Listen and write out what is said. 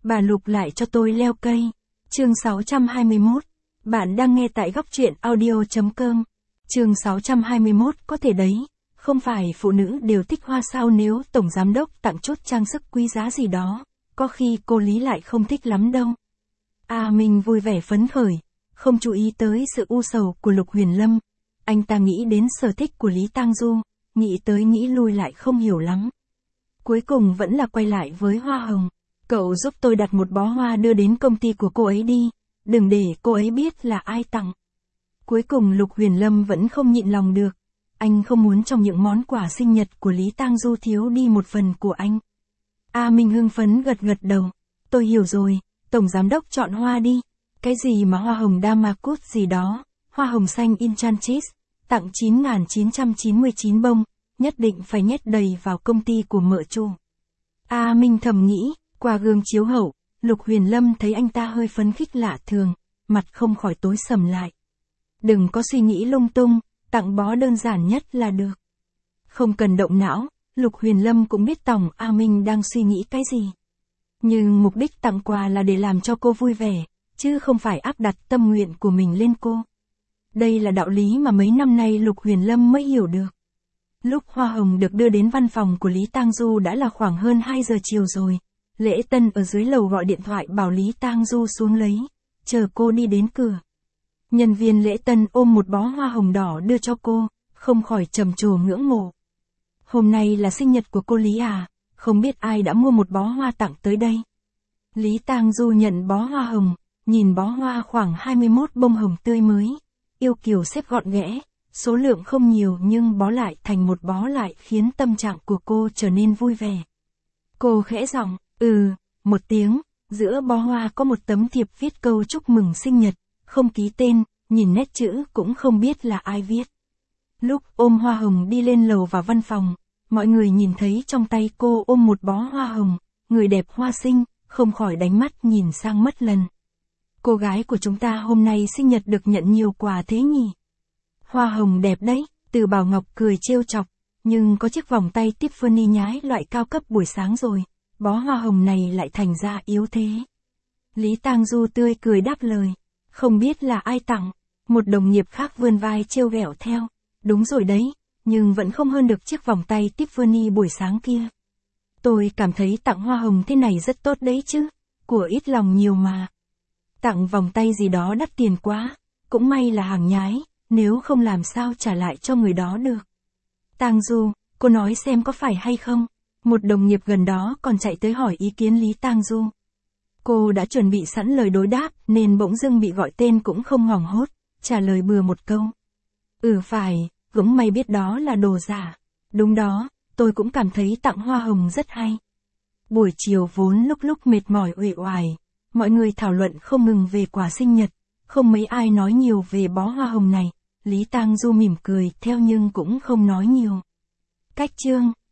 bà Lục lại cho tôi leo cây. Chương 621. Bạn đang nghe tại góc truyện audio.com. Chương 621. Có thể đấy, không phải phụ nữ đều thích hoa sao, nếu tổng giám đốc tặng chút trang sức quý giá gì đó, có khi cô Lý lại không thích lắm đâu. Mình vui vẻ phấn khởi, không chú ý tới sự u sầu của Lục Huyền Lâm. Anh ta nghĩ đến sở thích của Lý Tang Du, nghĩ tới nghĩ lui lại không hiểu lắm. Cuối cùng vẫn là quay lại với hoa hồng. Cậu giúp tôi đặt một bó hoa đưa đến công ty của cô ấy đi, đừng để cô ấy biết là ai tặng. Cuối cùng Lục Huyền Lâm vẫn không nhịn lòng được. Anh không muốn trong những món quà sinh nhật của Lý Tang Du thiếu đi một phần của anh. Minh hưng phấn gật gật đầu. Tôi hiểu rồi, tổng giám đốc chọn hoa đi. Cái gì mà hoa hồng Damascus gì đó, hoa hồng xanh Enchantis, tặng 9.999 bông, nhất định phải nhét đầy vào công ty của mợ chủ. Minh thầm nghĩ, qua gương chiếu hậu, Lục Huyền Lâm thấy anh ta hơi phấn khích lạ thường, mặt không khỏi tối sầm lại. Đừng có suy nghĩ lung tung, tặng bó đơn giản nhất là được. Không cần động não, Lục Huyền Lâm cũng biết Tổng A Minh đang suy nghĩ cái gì. Nhưng mục đích tặng quà là để làm cho cô vui vẻ, chứ không phải áp đặt tâm nguyện của mình lên cô. Đây là đạo lý mà mấy năm nay Lục Huyền Lâm mới hiểu được. Lúc hoa hồng được đưa đến văn phòng của Lý Tang Du đã là khoảng hơn 2 giờ chiều rồi. Lễ Tân ở dưới lầu gọi điện thoại bảo Lý Tang Du xuống lấy, chờ cô đi đến cửa. Nhân viên lễ tân ôm một bó hoa hồng đỏ đưa cho cô, không khỏi trầm trồ ngưỡng mộ. Hôm nay là sinh nhật của cô Lý à, không biết ai đã mua một bó hoa tặng tới đây. Lý Tang Du nhận bó hoa hồng, nhìn bó hoa khoảng 21 bông hồng tươi mới, yêu kiều xếp gọn ghẽ, số lượng không nhiều nhưng bó lại thành một bó lại khiến tâm trạng của cô trở nên vui vẻ. Cô khẽ giọng, một tiếng, giữa bó hoa có một tấm thiệp viết câu chúc mừng sinh nhật, không ký tên, nhìn nét chữ cũng không biết là ai viết. Lúc ôm hoa hồng đi lên lầu vào văn phòng, mọi người nhìn thấy trong tay cô ôm một bó hoa hồng, người đẹp hoa sinh, không khỏi đánh mắt nhìn sang mất lần. Cô gái của chúng ta hôm nay sinh nhật được nhận nhiều quà thế nhỉ? Hoa hồng đẹp đấy, Từ Bảo Ngọc cười trêu chọc, nhưng có chiếc vòng tay Tiffany nhái loại cao cấp buổi sáng rồi, bó hoa hồng này lại thành ra yếu thế. Lý Tang Du tươi cười đáp lời, không biết là ai tặng. Một đồng nghiệp khác vươn vai trêu ghẹo theo, đúng rồi đấy, nhưng vẫn không hơn được chiếc vòng tay Tiffany buổi sáng kia. Tôi cảm thấy tặng hoa hồng thế này rất tốt đấy chứ, của ít lòng nhiều mà. Tặng vòng tay gì đó đắt tiền quá, cũng may là hàng nhái, nếu không làm sao trả lại cho người đó được. Tang Du, cô nói xem có phải hay không? Một đồng nghiệp gần đó còn chạy tới hỏi ý kiến Lý Tang Du. Cô đã chuẩn bị sẵn lời đối đáp nên bỗng dưng bị gọi tên cũng không hoảng hốt, trả lời bừa một câu. Phải, cũng may biết đó là đồ giả. Đúng đó, tôi cũng cảm thấy tặng hoa hồng rất hay. Buổi chiều vốn lúc mệt mỏi uể oải, mọi người thảo luận không ngừng về quà sinh nhật, không mấy ai nói nhiều về bó hoa hồng này. Lý Tang Du mỉm cười theo nhưng cũng không nói nhiều. Cách chương